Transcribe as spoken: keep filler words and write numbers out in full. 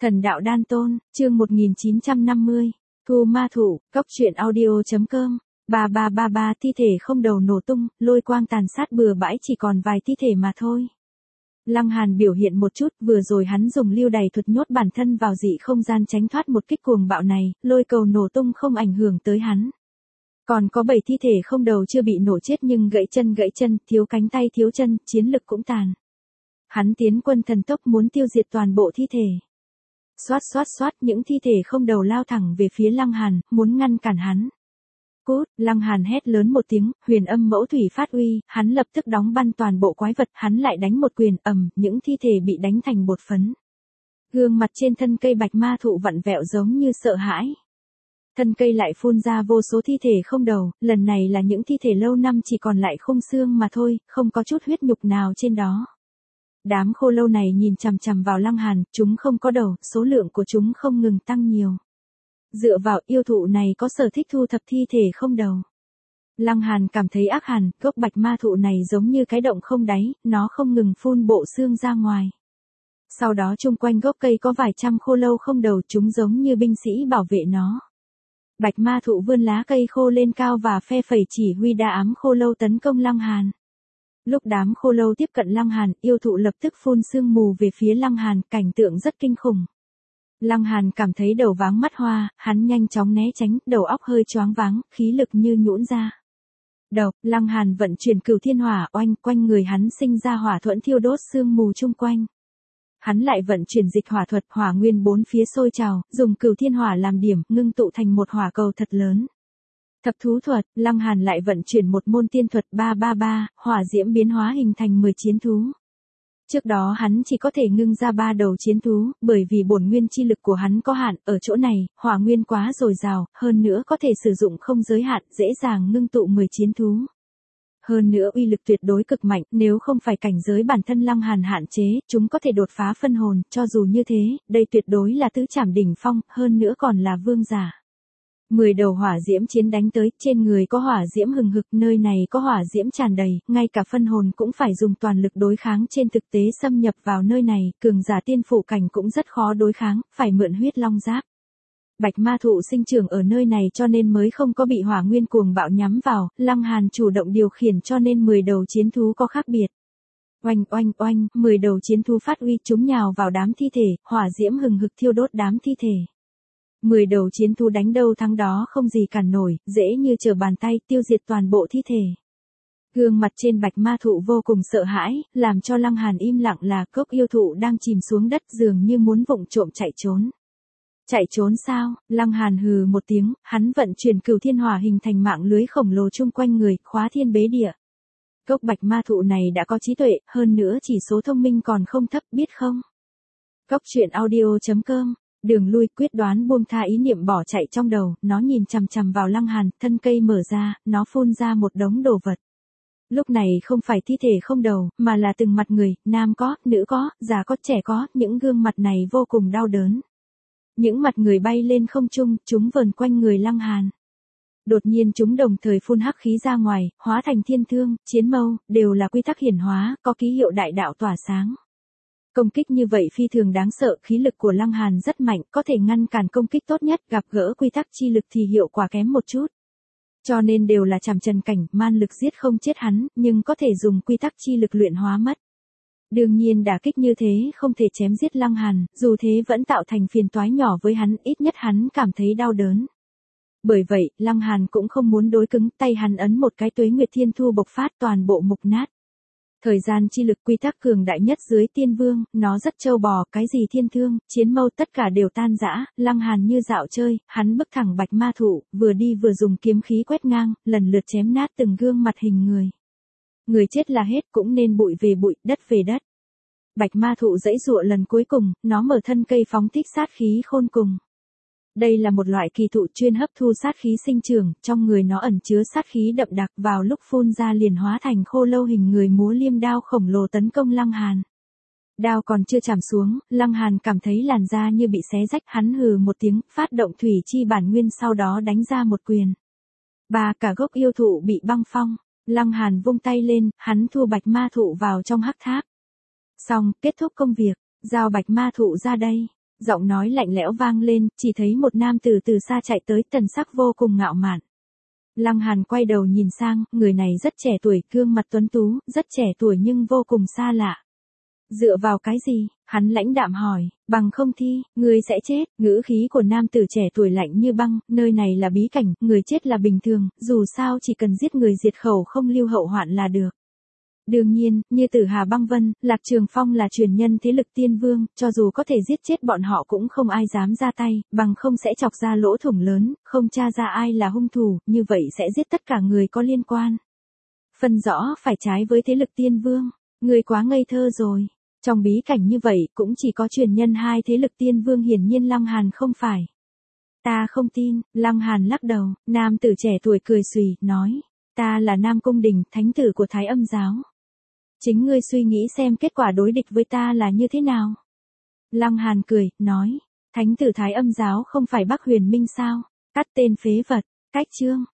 Thần đạo đan tôn, chương một nghìn chín trăm năm mươi. Thu ma thủ, cốc truyện audio.com. ba ba ba ba thi thể không đầu nổ tung, lôi quang tàn sát bừa bãi chỉ còn vài thi thể mà thôi. Lăng Hàn biểu hiện một chút, vừa rồi hắn dùng lưu đày thuật nhốt bản thân vào dị không gian tránh thoát một kích cuồng bạo này, lôi cầu nổ tung không ảnh hưởng tới hắn. Còn có bảy thi thể không đầu chưa bị nổ chết nhưng gãy chân gãy chân, thiếu cánh tay thiếu chân, chiến lực cũng tàn. Hắn tiến quân thần tốc muốn tiêu diệt toàn bộ thi thể. Xoát xoát xoát, những thi thể không đầu lao thẳng về phía Lăng Hàn, muốn ngăn cản hắn. Cút, Lăng Hàn hét lớn một tiếng, huyền âm mẫu thủy phát uy, hắn lập tức đóng băng toàn bộ quái vật, hắn lại đánh một quyền, ầm, những thi thể bị đánh thành bột phấn. Gương mặt trên thân cây bạch ma thụ vặn vẹo giống như sợ hãi. Thân cây lại phun ra vô số thi thể không đầu, lần này là những thi thể lâu năm chỉ còn lại khung xương mà thôi, không có chút huyết nhục nào trên đó. Đám khô lâu này nhìn chằm chằm vào Lăng Hàn, chúng không có đầu, số lượng của chúng không ngừng tăng nhiều. Dựa vào yêu thụ này có sở thích thu thập thi thể không đầu. Lăng Hàn cảm thấy ác hàn, gốc bạch ma thụ này giống như cái động không đáy, nó không ngừng phun bộ xương ra ngoài. Sau đó chung quanh gốc cây có vài trăm khô lâu không đầu, chúng giống như binh sĩ bảo vệ nó. Bạch ma thụ vươn lá cây khô lên cao và phe phẩy chỉ huy đa ám khô lâu tấn công Lăng Hàn. Lúc đám khô lâu tiếp cận Lăng Hàn, yêu thụ lập tức phun sương mù về phía Lăng Hàn, cảnh tượng rất kinh khủng. Lăng Hàn cảm thấy đầu váng mắt hoa, hắn nhanh chóng né tránh, đầu óc hơi choáng váng, khí lực như nhũn ra. Đầu, Lăng Hàn vận chuyển cửu thiên hỏa oanh, quanh người hắn sinh ra hỏa thuẫn thiêu đốt sương mù chung quanh. Hắn lại vận chuyển dịch hỏa thuật, hỏa nguyên bốn phía sôi trào, dùng cửu thiên hỏa làm điểm, ngưng tụ thành một hỏa cầu thật lớn. Thập thú thuật, Lăng Hàn lại vận chuyển một môn tiên thuật ba ba ba, hỏa diễm biến hóa hình thành mười chiến thú. Trước đó hắn chỉ có thể ngưng ra ba đầu chiến thú, bởi vì bổn nguyên chi lực của hắn có hạn, ở chỗ này, hỏa nguyên quá dồi dào, hơn nữa có thể sử dụng không giới hạn, dễ dàng ngưng tụ mười chiến thú. Hơn nữa uy lực tuyệt đối cực mạnh, nếu không phải cảnh giới bản thân Lăng Hàn hạn chế, chúng có thể đột phá phân hồn, cho dù như thế, đây tuyệt đối là tứ trảm đỉnh phong, hơn nữa còn là vương giả. Mười đầu hỏa diễm chiến đánh tới, trên người có hỏa diễm hừng hực, nơi này có hỏa diễm tràn đầy, ngay cả phân hồn cũng phải dùng toàn lực đối kháng, trên thực tế xâm nhập vào nơi này, cường giả tiên phủ cảnh cũng rất khó đối kháng, phải mượn huyết long giáp. Bạch ma thụ sinh trưởng ở nơi này cho nên mới không có bị hỏa nguyên cuồng bạo nhắm vào, Lăng Hàn chủ động điều khiển cho nên mười đầu chiến thú có khác biệt. Oanh oanh oanh, mười đầu chiến thú phát uy, chúng nhào vào đám thi thể, hỏa diễm hừng hực thiêu đốt đám thi thể. Mười đầu chiến thú đánh đâu thắng đó không gì cản nổi, dễ như trở bàn tay, tiêu diệt toàn bộ thi thể. Gương mặt trên bạch ma thụ vô cùng sợ hãi, làm cho Lăng Hàn im lặng, là cốc yêu thụ đang chìm xuống đất dường như muốn vụng trộm chạy trốn. Chạy trốn sao? Lăng Hàn hừ một tiếng, hắn vận chuyển cửu thiên hỏa hình thành mạng lưới khổng lồ chung quanh người, khóa thiên bế địa. Cốc bạch ma thụ này đã có trí tuệ, hơn nữa chỉ số thông minh còn không thấp, biết không? Cốc truyện audio.com. Đường lui, quyết đoán buông tha ý niệm bỏ chạy trong đầu, nó nhìn chằm chằm vào Lăng Hàn, thân cây mở ra, nó phun ra một đống đồ vật. Lúc này không phải thi thể không đầu, mà là từng mặt người, nam có, nữ có, già có, trẻ có, những gương mặt này vô cùng đau đớn. Những mặt người bay lên không trung, chúng vờn quanh người Lăng Hàn. Đột nhiên chúng đồng thời phun hắc khí ra ngoài, hóa thành thiên thương, chiến mâu, đều là quy tắc hiển hóa, có ký hiệu đại đạo tỏa sáng. Công kích như vậy phi thường đáng sợ, khí lực của Lăng Hàn rất mạnh, có thể ngăn cản công kích tốt nhất, gặp gỡ quy tắc chi lực thì hiệu quả kém một chút. Cho nên đều là chảm trần cảnh, man lực giết không chết hắn, nhưng có thể dùng quy tắc chi lực luyện hóa mất. Đương nhiên đả kích như thế không thể chém giết Lăng Hàn, dù thế vẫn tạo thành phiền toái nhỏ với hắn, ít nhất hắn cảm thấy đau đớn. Bởi vậy, Lăng Hàn cũng không muốn đối cứng, tay hắn ấn một cái tuế nguyệt thiên thu bộc phát, toàn bộ mục nát. Thời gian chi lực quy tắc cường đại nhất dưới tiên vương, nó rất trâu bò, cái gì thiên thương, chiến mâu tất cả đều tan rã, Lăng Hàn như dạo chơi, hắn bước thẳng bạch ma thụ, vừa đi vừa dùng kiếm khí quét ngang, lần lượt chém nát từng gương mặt hình người. Người chết là hết, cũng nên bụi về bụi, đất về đất. Bạch ma thụ giãy giụa lần cuối cùng, nó mở thân cây phóng thích sát khí khôn cùng. Đây là một loại kỳ thụ chuyên hấp thu sát khí sinh trưởng, trong người nó ẩn chứa sát khí đậm đặc, vào lúc phun ra liền hóa thành khô lâu hình người múa liêm đao khổng lồ tấn công Lăng Hàn. Đao còn chưa chạm xuống, Lăng Hàn cảm thấy làn da như bị xé rách, hắn hừ một tiếng, phát động thủy chi bản nguyên, sau đó đánh ra một quyền. Ba cả gốc yêu thụ bị băng phong, Lăng Hàn vung tay lên, hắn thu bạch ma thụ vào trong hắc tháp. Xong, kết thúc công việc, giao bạch ma thụ ra đây. Giọng nói lạnh lẽo vang lên, chỉ thấy một nam tử từ xa chạy tới, thần sắc vô cùng ngạo mạn. Lăng Hàn quay đầu nhìn sang, người này rất trẻ tuổi, gương mặt tuấn tú, rất trẻ tuổi nhưng vô cùng xa lạ. Dựa vào cái gì? Hắn lãnh đạm hỏi, bằng không thi, ngươi sẽ chết. Ngữ khí của nam tử trẻ tuổi lạnh như băng, nơi này là bí cảnh, người chết là bình thường, dù sao chỉ cần giết người diệt khẩu không lưu hậu hoạn là được. Đương nhiên, như Tử Hà Băng Vân, Lạc Trường Phong là truyền nhân thế lực tiên vương, cho dù có thể giết chết bọn họ cũng không ai dám ra tay, bằng không sẽ chọc ra lỗ thủng lớn, không tra ra ai là hung thủ, như vậy sẽ giết tất cả người có liên quan. Phân rõ phải trái với thế lực tiên vương, người quá ngây thơ rồi. Trong bí cảnh như vậy cũng chỉ có truyền nhân hai thế lực tiên vương, hiển nhiên Lăng Hàn không phải. Ta không tin. Lăng Hàn lắc đầu, nam tử trẻ tuổi cười xùy, nói, ta là Nam Cung Đình, thánh tử của Thái Âm giáo. Chính ngươi suy nghĩ xem kết quả đối địch với ta là như thế nào. Lăng Hàn cười, nói, thánh tử Thái Âm giáo không phải Bắc Huyền Minh sao? Cắt tên phế vật. Cách chương